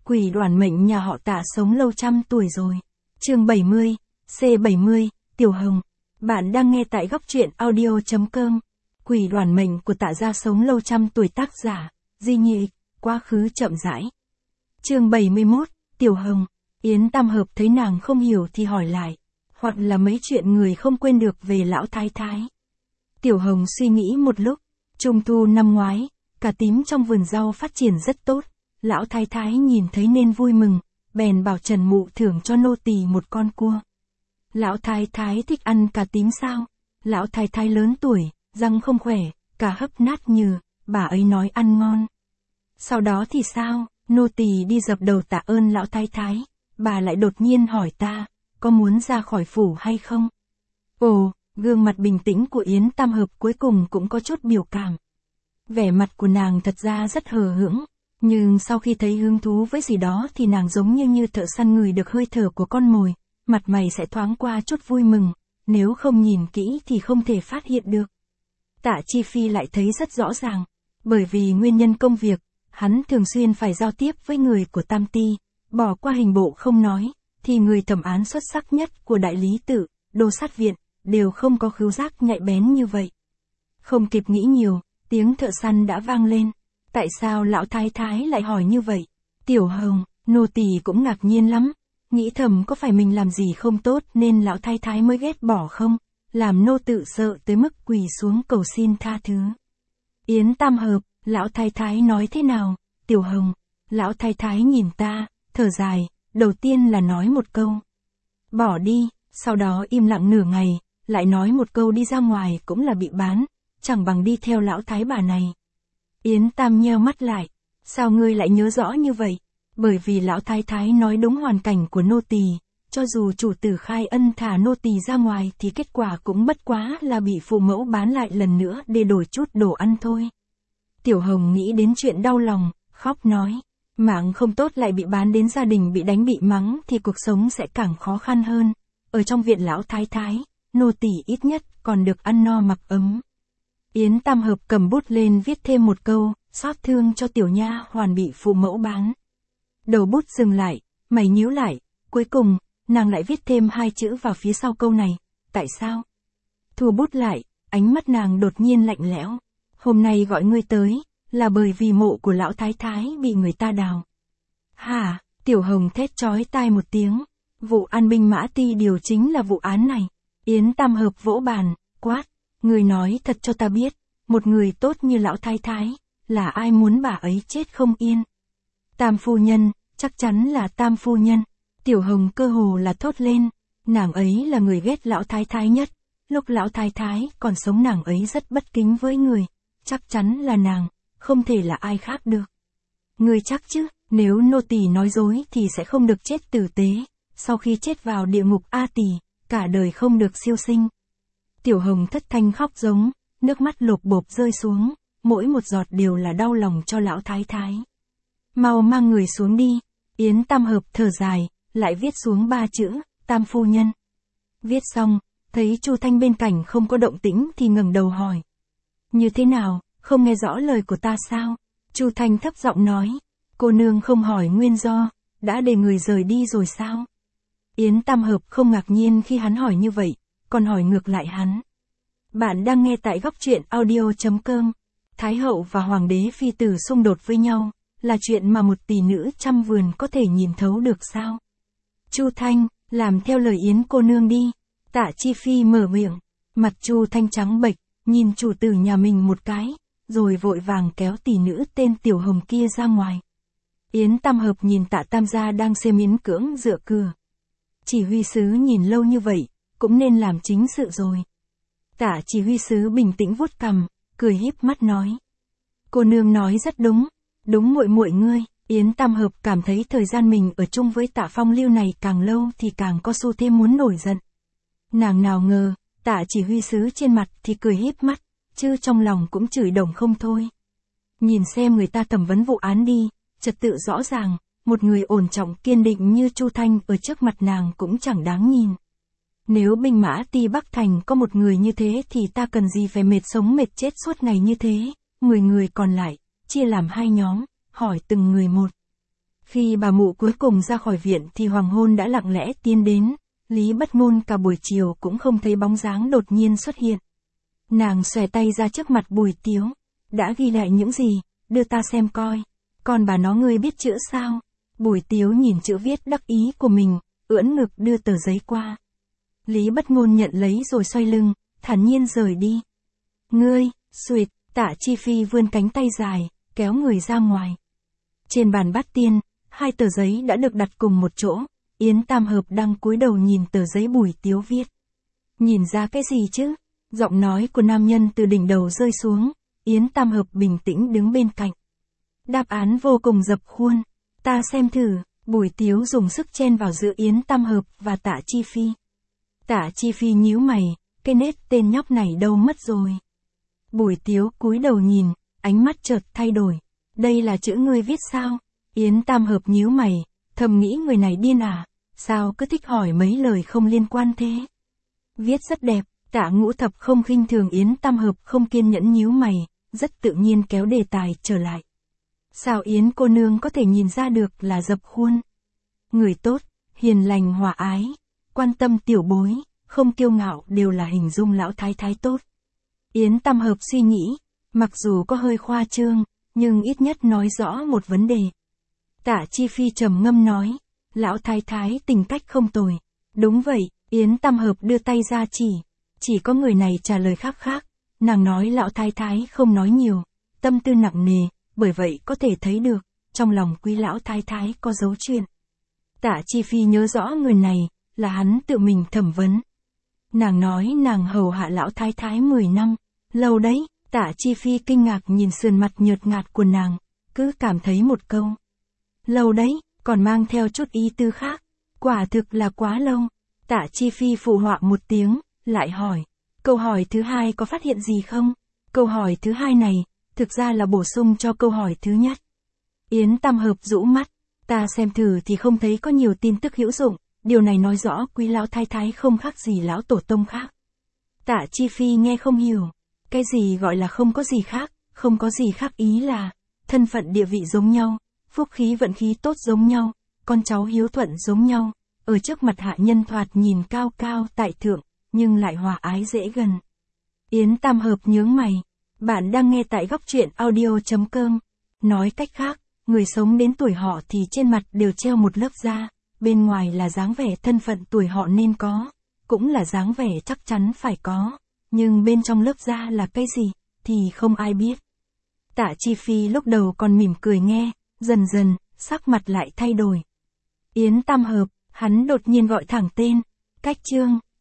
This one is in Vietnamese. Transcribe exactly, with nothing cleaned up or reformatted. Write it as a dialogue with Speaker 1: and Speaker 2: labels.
Speaker 1: Quỷ đoản mệnh nhà họ Tạ sống lâu trăm tuổi rồi. Chương bảy mươi, C bảy mươi, Tiểu Hồng. Bạn đang nghe tại góc truyện audio chấm com. Quỷ đoản mệnh của Tạ gia sống lâu trăm tuổi, tác giả Di Nhị, quá khứ chậm rãi. Chương bảy mươi mốt, Tiểu Hồng. Yến Tam Hợp thấy nàng không hiểu thì hỏi lại, hoặc là mấy chuyện người không quên được về lão thái thái. Tiểu Hồng suy nghĩ một lúc, trung thu năm ngoái, cà tím trong vườn rau phát triển rất tốt. Lão thái thái nhìn thấy nên vui mừng, bèn bảo Trần Mụ thưởng cho nô tỳ một con cua. Lão thái thái thích ăn cà tím sao? Lão thái thái lớn tuổi, răng không khỏe, cả hấp nát nhừ, bà ấy nói ăn ngon. Sau đó thì sao? Nô tỳ đi dập đầu tạ ơn lão thái thái, bà lại đột nhiên hỏi ta, có muốn ra khỏi phủ hay không? Ồ, gương mặt bình tĩnh của Yến Tam Hợp cuối cùng cũng có chút biểu cảm. Vẻ mặt của nàng thật ra rất hờ hững. Nhưng sau khi thấy hứng thú với gì đó thì nàng giống như như thợ săn ngửi được hơi thở của con mồi, mặt mày sẽ thoáng qua chút vui mừng, nếu không nhìn kỹ thì không thể phát hiện được. Tạ Chi Phi lại thấy rất rõ ràng, bởi vì nguyên nhân công việc, hắn thường xuyên phải giao tiếp với người của Tam Ti, bỏ qua hình bộ không nói, thì người thẩm án xuất sắc nhất của đại lý tự, đô sát viện, đều không có khứu giác nhạy bén như vậy. Không kịp nghĩ nhiều, tiếng thợ săn đã vang lên. Tại sao lão thái thái lại hỏi như vậy? Tiểu Hồng, nô tỳ cũng ngạc nhiên lắm, nghĩ thầm có phải mình làm gì không tốt nên lão thái thái mới ghét bỏ không, làm nô tự sợ tới mức quỳ xuống cầu xin tha thứ. Yến Tam Hợp, lão thái thái nói thế nào? Tiểu Hồng, lão thái thái nhìn ta, thở dài, đầu tiên là nói một câu. Bỏ đi, sau đó im lặng nửa ngày, lại nói một câu đi ra ngoài cũng là bị bán, chẳng bằng đi theo lão thái bà này. Yến Tam nheo mắt lại, sao ngươi lại nhớ rõ như vậy? Bởi vì lão thái thái nói đúng hoàn cảnh của nô tỳ, cho dù chủ tử khai ân thả nô tỳ ra ngoài thì kết quả cũng bất quá là bị phụ mẫu bán lại lần nữa để đổi chút đồ ăn thôi. Tiểu Hồng nghĩ đến chuyện đau lòng, khóc nói, mạng không tốt lại bị bán đến gia đình bị đánh bị mắng thì cuộc sống sẽ càng khó khăn hơn. Ở trong viện lão thái thái, nô tỳ ít nhất còn được ăn no mặc ấm. Yến Tam Hợp cầm bút lên viết thêm một câu, xót thương cho tiểu nha hoàn bị phụ mẫu bán. Đầu bút dừng lại, mày nhíu lại, cuối cùng, nàng lại viết thêm hai chữ vào phía sau câu này, tại sao? Thu bút lại, ánh mắt nàng đột nhiên lạnh lẽo. Hôm nay gọi ngươi tới, là bởi vì mộ của lão thái thái bị người ta đào. Hả? Tiểu Hồng thét chói tai một tiếng. Vụ an binh mã ti điều chính là vụ án này. Yến Tam Hợp vỗ bàn, quát. Người nói thật cho ta biết, một người tốt như lão thái thái, là ai muốn bà ấy chết không yên. Tam phu nhân, chắc chắn là Tam phu nhân. Tiểu Hồng cơ hồ là thốt lên, nàng ấy là người ghét lão thái thái nhất. Lúc lão thái thái còn sống nàng ấy rất bất kính với người, chắc chắn là nàng, không thể là ai khác được. Người chắc chứ, nếu nô tỳ nói dối thì sẽ không được chết tử tế, sau khi chết vào địa ngục A Tỳ, cả đời không được siêu sinh. Tiểu Hồng thất thanh khóc giống, nước mắt lộp bộp rơi xuống, mỗi một giọt đều là đau lòng cho lão thái thái. Mau mang người xuống đi. Yến Tam Hợp thở dài, lại viết xuống ba chữ, Tam phu nhân. Viết xong, thấy Chu Thanh bên cạnh không có động tĩnh thì ngẩng đầu hỏi. Như thế nào, không nghe rõ lời của ta sao? Chu Thanh thấp giọng nói, cô nương không hỏi nguyên do, đã để người rời đi rồi sao? Yến Tam Hợp không ngạc nhiên khi hắn hỏi như vậy, còn hỏi ngược lại hắn. Bạn đang nghe tại góc truyện audio chấm com. Thái hậu và hoàng đế phi tử xung đột với nhau, là chuyện mà một tỷ nữ trăm vườn có thể nhìn thấu được sao? Chu Thanh, làm theo lời Yến cô nương đi. Tạ Chi Phi mở miệng, mặt Chu Thanh trắng bệch, nhìn chủ tử nhà mình một cái, rồi vội vàng kéo tỷ nữ tên Tiểu Hồng kia ra ngoài. Yến Tam Hợp nhìn Tạ Tam gia đang xê miễn cưỡng dựa cửa. Chỉ huy sứ nhìn lâu như vậy, cũng nên làm chính sự rồi. Tạ chỉ huy sứ bình tĩnh vuốt cằm, cười híp mắt nói. Cô nương nói rất đúng, đúng muội muội ngươi. Yến Tam Hợp cảm thấy thời gian mình ở chung với Tạ Phong Lưu này càng lâu thì càng có xu thế muốn nổi giận. Nàng nào ngờ, Tạ chỉ huy sứ trên mặt thì cười híp mắt, chứ trong lòng cũng chửi đồng không thôi. Nhìn xem người ta thẩm vấn vụ án đi, trật tự rõ ràng, một người ổn trọng kiên định như Chu Thanh ở trước mặt nàng cũng chẳng đáng nhìn. Nếu binh mã ti Bắc Thành có một người như thế thì ta cần gì phải mệt sống mệt chết suốt ngày như thế. Mười người còn lại, chia làm hai nhóm, hỏi từng người một. Khi bà mụ cuối cùng ra khỏi viện thì hoàng hôn đã lặng lẽ tiến đến, Lý Bất Ngôn cả buổi chiều cũng không thấy bóng dáng đột nhiên xuất hiện. Nàng xòe tay ra trước mặt Bùi Tiếu. Đã ghi lại những gì, đưa ta xem coi. Còn bà nó ngươi biết chữ sao? Bùi Tiếu nhìn chữ viết đắc ý của mình, ưỡn ngực đưa tờ giấy qua. Lý Bất Ngôn nhận lấy rồi xoay lưng, thản nhiên rời đi. Ngươi, xuỵt, Tạ Chi Phi vươn cánh tay dài, kéo người ra ngoài. Trên bàn bát tiên, hai tờ giấy đã được đặt cùng một chỗ, Yến Tam Hợp đang cúi đầu nhìn tờ giấy Bùi Tiếu viết. Nhìn ra cái gì chứ? Giọng nói của nam nhân từ đỉnh đầu rơi xuống, Yến Tam Hợp bình tĩnh đứng bên cạnh. Đáp án vô cùng dập khuôn, ta xem thử, Bùi Tiếu dùng sức chen vào giữa Yến Tam Hợp và Tạ Chi Phi. Tạ Chi Phi nhíu mày, cái nết tên nhóc này đâu mất rồi. Bùi Tiếu cúi đầu nhìn, ánh mắt chợt thay đổi. Đây là chữ ngươi viết sao? Yến Tam Hợp nhíu mày, thầm nghĩ người này điên à, sao cứ thích hỏi mấy lời không liên quan thế? Viết rất đẹp, Tạ Ngũ Thập không khinh thường Yến Tam Hợp không kiên nhẫn nhíu mày, rất tự nhiên kéo đề tài trở lại. Sao Yến cô nương có thể nhìn ra được là dập khuôn? Người tốt, hiền lành hòa ái, quan tâm tiểu bối, không kiêu ngạo đều là hình dung lão thái thái tốt. Yến Tam Hợp suy nghĩ, mặc dù có hơi khoa trương, nhưng ít nhất nói rõ một vấn đề. Tạ Chi Phi trầm ngâm nói, lão thái thái tình cách không tồi. Đúng vậy, Yến Tam Hợp đưa tay ra chỉ. Chỉ có người này trả lời khác khác. Nàng nói lão thái thái không nói nhiều, tâm tư nặng nề, bởi vậy có thể thấy được, trong lòng quý lão thái thái có dấu chuyện. Tạ Chi Phi nhớ rõ người này, là hắn tự mình thẩm vấn. Nàng nói nàng hầu hạ lão thái thái mười năm, lâu đấy. Tạ Chi Phi kinh ngạc nhìn sườn mặt nhợt nhạt của nàng, cứ cảm thấy một câu. Lâu đấy, còn mang theo chút ý tư khác, quả thực là quá lâu. Tạ Chi Phi phụ họa một tiếng, lại hỏi. Câu hỏi thứ hai có phát hiện gì không? Câu hỏi thứ hai này, thực ra là bổ sung cho câu hỏi thứ nhất. Yến Tam Hợp rũ mắt, ta xem thử thì không thấy có nhiều tin tức hữu dụng, điều này nói rõ quý lão thái thái không khác gì lão tổ tông khác. Tạ Chi Phi nghe không hiểu. Cái gì gọi là không có gì khác, không có gì khác ý là, thân phận địa vị giống nhau, phúc khí vận khí tốt giống nhau, con cháu hiếu thuận giống nhau, ở trước mặt hạ nhân thoạt nhìn cao cao tại thượng, nhưng lại hòa ái dễ gần. Yến Tam Hợp nhướng mày, bạn đang nghe tại góc truyện audio chấm com. Nói cách khác, người sống đến tuổi họ thì trên mặt đều treo một lớp da, bên ngoài là dáng vẻ thân phận tuổi họ nên có, cũng là dáng vẻ chắc chắn phải có. Nhưng bên trong lớp da là cái gì, thì không ai biết. Tạ Chi Phi lúc đầu còn mỉm cười nghe, dần dần, sắc mặt lại thay đổi. Yến Tam Hợp, hắn đột nhiên gọi thẳng tên. Cách chương,